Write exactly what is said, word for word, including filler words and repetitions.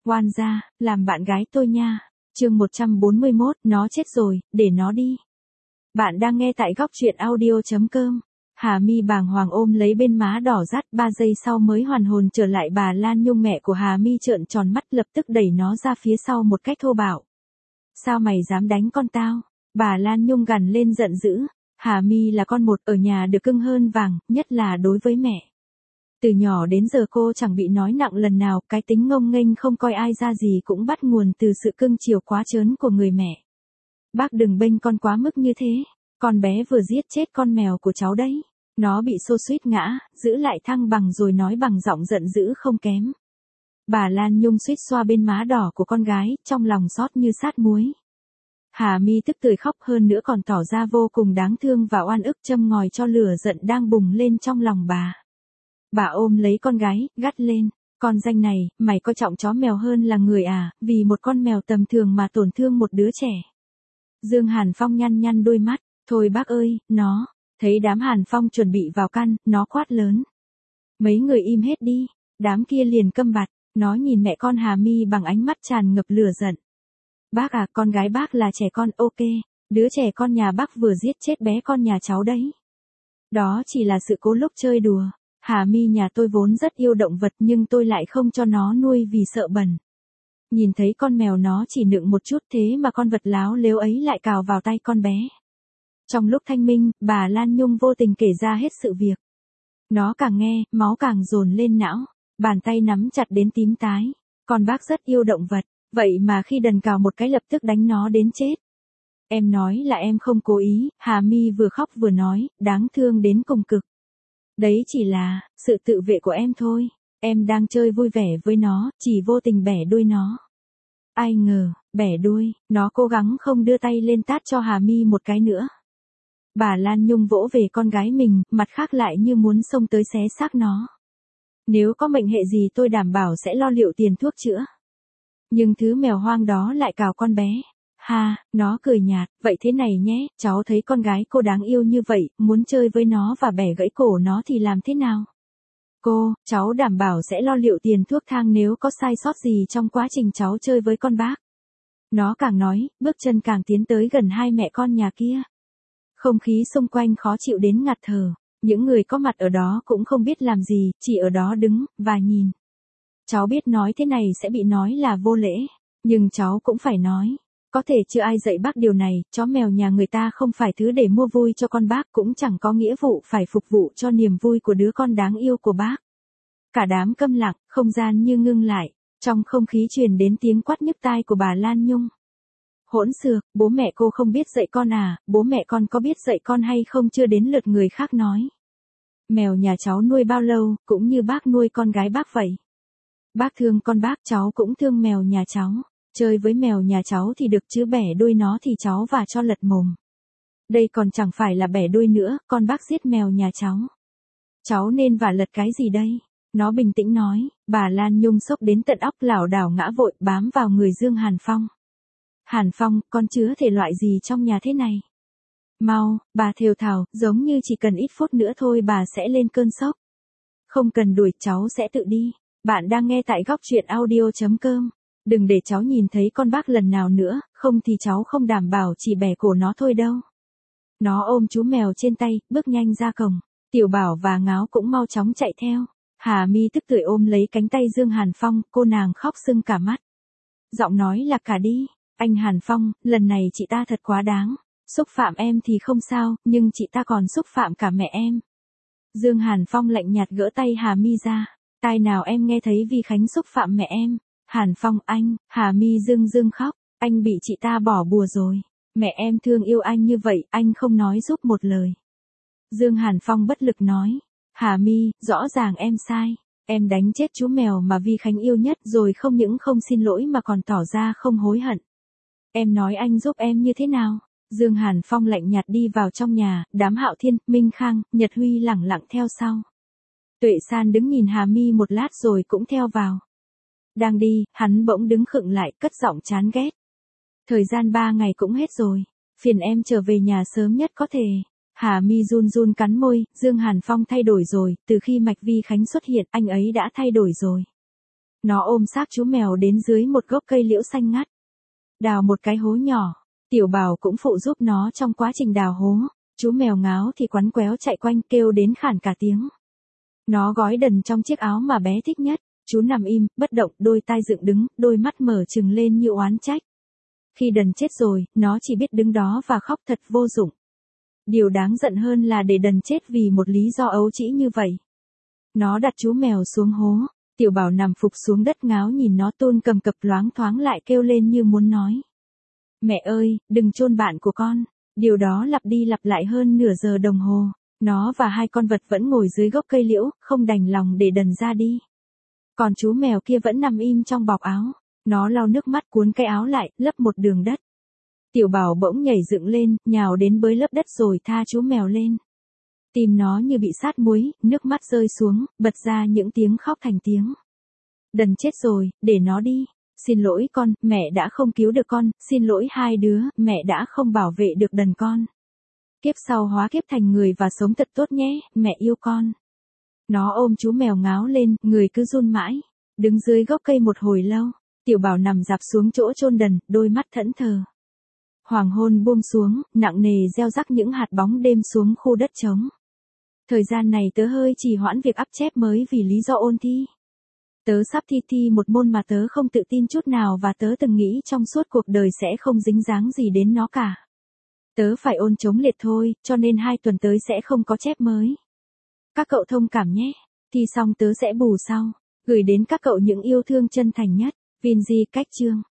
Oan gia, làm bạn gái tôi nha. Chương một trăm bốn mươi mốt, nó chết rồi, để nó đi. Bạn đang nghe tại góc truyện audio chấm com. Hà My bàng hoàng ôm lấy bên má đỏ rát, ba giây sau mới hoàn hồn trở lại. Bà Lan Nhung mẹ của Hà My trợn tròn mắt, lập tức đẩy nó ra phía sau một cách thô bạo. Sao mày dám đánh con tao? Bà Lan Nhung gằn lên giận dữ. Hà My là con một, ở nhà được cưng hơn vàng, nhất là đối với mẹ. Từ nhỏ đến giờ cô chẳng bị nói nặng lần nào, cái tính ngông nghênh không coi ai ra gì cũng bắt nguồn từ sự cưng chiều quá trớn của người mẹ. Bác đừng bênh con quá mức như thế, con bé vừa giết chết con mèo của cháu đấy. Nó bị xô suýt ngã, giữ lại thăng bằng rồi nói bằng giọng giận dữ không kém. Bà Lan Nhung suýt xoa bên má đỏ của con gái, trong lòng xót như sát muối. Hà My tức tưởi khóc, hơn nữa còn tỏ ra vô cùng đáng thương và oan ức, châm ngòi cho lửa giận đang bùng lên trong lòng bà. Bà ôm lấy con gái, gắt lên, con danh này, mày coi trọng chó mèo hơn là người à, vì một con mèo tầm thường mà tổn thương một đứa trẻ. Dương Hàn Phong nhăn nhăn đôi mắt, thôi bác ơi, nó, thấy đám Hàn Phong chuẩn bị vào căn, nó quát lớn. Mấy người im hết đi, đám kia liền câm bặt, nó nhìn mẹ con Hà My bằng ánh mắt tràn ngập lửa giận. Bác à, con gái bác là trẻ con, ok, đứa trẻ con nhà bác vừa giết chết bé con nhà cháu đấy. Đó chỉ là sự cố lúc chơi đùa. Hà My nhà tôi vốn rất yêu động vật nhưng tôi lại không cho nó nuôi vì sợ bẩn. Nhìn thấy con mèo nó chỉ nựng một chút thế mà con vật láo lếu ấy lại cào vào tay con bé. Trong lúc thanh minh, bà Lan Nhung vô tình kể ra hết sự việc. Nó càng nghe, máu càng dồn lên não, bàn tay nắm chặt đến tím tái. Con bác rất yêu động vật, vậy mà khi đần cào một cái lập tức đánh nó đến chết. Em nói là em không cố ý, Hà My vừa khóc vừa nói, đáng thương đến cùng cực. Đấy chỉ là, sự tự vệ của em thôi, em đang chơi vui vẻ với nó, chỉ vô tình bẻ đuôi nó. Ai ngờ, bẻ đuôi, nó cố gắng không đưa tay lên tát cho Hà My một cái nữa. Bà Lan Nhung vỗ về con gái mình, mặt khác lại như muốn xông tới xé xác nó. Nếu có mệnh hệ gì tôi đảm bảo sẽ lo liệu tiền thuốc chữa. Nhưng thứ mèo hoang đó lại cào con bé. Ha, nó cười nhạt, vậy thế này nhé, cháu thấy con gái cô đáng yêu như vậy, muốn chơi với nó và bẻ gãy cổ nó thì làm thế nào? Cô, cháu đảm bảo sẽ lo liệu tiền thuốc thang nếu có sai sót gì trong quá trình cháu chơi với con bác. Nó càng nói, bước chân càng tiến tới gần hai mẹ con nhà kia. Không khí xung quanh khó chịu đến ngạt thở, những người có mặt ở đó cũng không biết làm gì, chỉ ở đó đứng, và nhìn. Cháu biết nói thế này sẽ bị nói là vô lễ, nhưng cháu cũng phải nói. Có thể chưa ai dạy bác điều này, chó mèo nhà người ta không phải thứ để mua vui cho con bác, cũng chẳng có nghĩa vụ phải phục vụ cho niềm vui của đứa con đáng yêu của bác. Cả đám câm lặng, không gian như ngưng lại, trong không khí truyền đến tiếng quát nhức tai của bà Lan Nhung. Hỗn xược, bố mẹ cô không biết dạy con à, bố mẹ con có biết dạy con hay không chưa đến lượt người khác nói. Mèo nhà cháu nuôi bao lâu, cũng như bác nuôi con gái bác vậy. Bác thương con bác, cháu cũng thương mèo nhà cháu. Chơi với mèo nhà cháu thì được chứ bẻ đuôi nó thì cháu và cho lật mồm. Đây còn chẳng phải là bẻ đuôi nữa, con bác giết mèo nhà cháu. Cháu nên vả lật cái gì đây? Nó bình tĩnh nói, bà Lan Nhung sốc đến tận óc lảo đảo ngã vội bám vào người Dương Hàn Phong. Hàn Phong, con chứa thể loại gì trong nhà thế này? Mau, bà thều thào, giống như chỉ cần ít phút nữa thôi bà sẽ lên cơn sốc. Không cần đuổi, cháu sẽ tự đi. Bạn đang nghe tại góc truyện audio chấm com. Đừng để cháu nhìn thấy con bác lần nào nữa, không thì cháu không đảm bảo chỉ bẻ cổ nó thôi đâu. Nó ôm chú mèo trên tay, bước nhanh ra cổng. Tiểu Bảo và Ngáo cũng mau chóng chạy theo. Hà My tức tưởi ôm lấy cánh tay Dương Hàn Phong, cô nàng khóc sưng cả mắt. Giọng nói là cả đi, anh Hàn Phong, lần này chị ta thật quá đáng. Xúc phạm em thì không sao, nhưng chị ta còn xúc phạm cả mẹ em. Dương Hàn Phong lạnh nhạt gỡ tay Hà My ra. Tai nào em nghe thấy Vi Khánh xúc phạm mẹ em. Hàn Phong, anh, Hà My rưng rưng khóc, anh bị chị ta bỏ bùa rồi. Mẹ em thương yêu anh như vậy, anh không nói giúp một lời. Dương Hàn Phong bất lực nói, Hà My, rõ ràng em sai. Em đánh chết chú mèo mà Vi Khánh yêu nhất rồi không những không xin lỗi mà còn tỏ ra không hối hận. Em nói anh giúp em như thế nào? Dương Hàn Phong lạnh nhạt đi vào trong nhà, đám Hạo Thiên, Minh Khang, Nhật Huy lẳng lặng theo sau. Tuệ San đứng nhìn Hà My một lát rồi cũng theo vào. Đang đi, hắn bỗng đứng khựng lại, cất giọng chán ghét. Thời gian ba ngày cũng hết rồi, phiền em trở về nhà sớm nhất có thể. Hà My run run cắn môi, Dương Hàn Phong thay đổi rồi, từ khi Mạch Vi Khánh xuất hiện, anh ấy đã thay đổi rồi. Nó ôm xác chú mèo đến dưới một gốc cây liễu xanh ngắt. Đào một cái hố nhỏ. Tiểu Bảo cũng phụ giúp nó trong quá trình đào hố. Chú mèo ngáo thì quắn quéo chạy quanh kêu đến khản cả tiếng. Nó gói đần trong chiếc áo mà bé thích nhất. Chú nằm im, bất động, đôi tai dựng đứng, đôi mắt mở trừng lên như oán trách. Khi đần chết rồi, nó chỉ biết đứng đó và khóc thật vô dụng. Điều đáng giận hơn là để đần chết vì một lý do ấu trĩ như vậy. Nó đặt chú mèo xuống hố. Tiểu Bảo nằm phục xuống đất ngáo nhìn nó tôn cầm cập loáng thoáng lại kêu lên như muốn nói. Mẹ ơi, đừng chôn bạn của con. Điều đó lặp đi lặp lại hơn nửa giờ đồng hồ. Nó và hai con vật vẫn ngồi dưới gốc cây liễu, không đành lòng để đần ra đi. Còn chú mèo kia vẫn nằm im trong bọc áo. Nó lau nước mắt cuốn cái áo lại, lấp một đường đất. Tiểu Bảo bỗng nhảy dựng lên, nhào đến bới lấp đất rồi tha chú mèo lên. Tim nó như bị sát muối, nước mắt rơi xuống, bật ra những tiếng khóc thành tiếng. Đần chết rồi, để nó đi. Xin lỗi con, mẹ đã không cứu được con, xin lỗi hai đứa, mẹ đã không bảo vệ được đần con. Kiếp sau hóa kiếp thành người và sống thật tốt nhé, mẹ yêu con. Nó ôm chú mèo ngáo lên, người cứ run mãi. Đứng dưới gốc cây một hồi lâu, Tiểu Bảo nằm dạp xuống chỗ chôn đần, đôi mắt thẫn thờ. Hoàng hôn buông xuống, nặng nề gieo rắc những hạt bóng đêm xuống khu đất trống. Thời gian này tớ hơi trì hoãn việc ắp chép mới vì lý do ôn thi. Tớ sắp thi thi một môn mà tớ không tự tin chút nào và tớ từng nghĩ trong suốt cuộc đời sẽ không dính dáng gì đến nó cả. Tớ phải ôn chống liệt thôi, cho nên hai tuần tới sẽ không có chép mới. Các cậu thông cảm nhé, thi xong tớ sẽ bù sau, gửi đến các cậu những yêu thương chân thành nhất, Vinzy cách chương.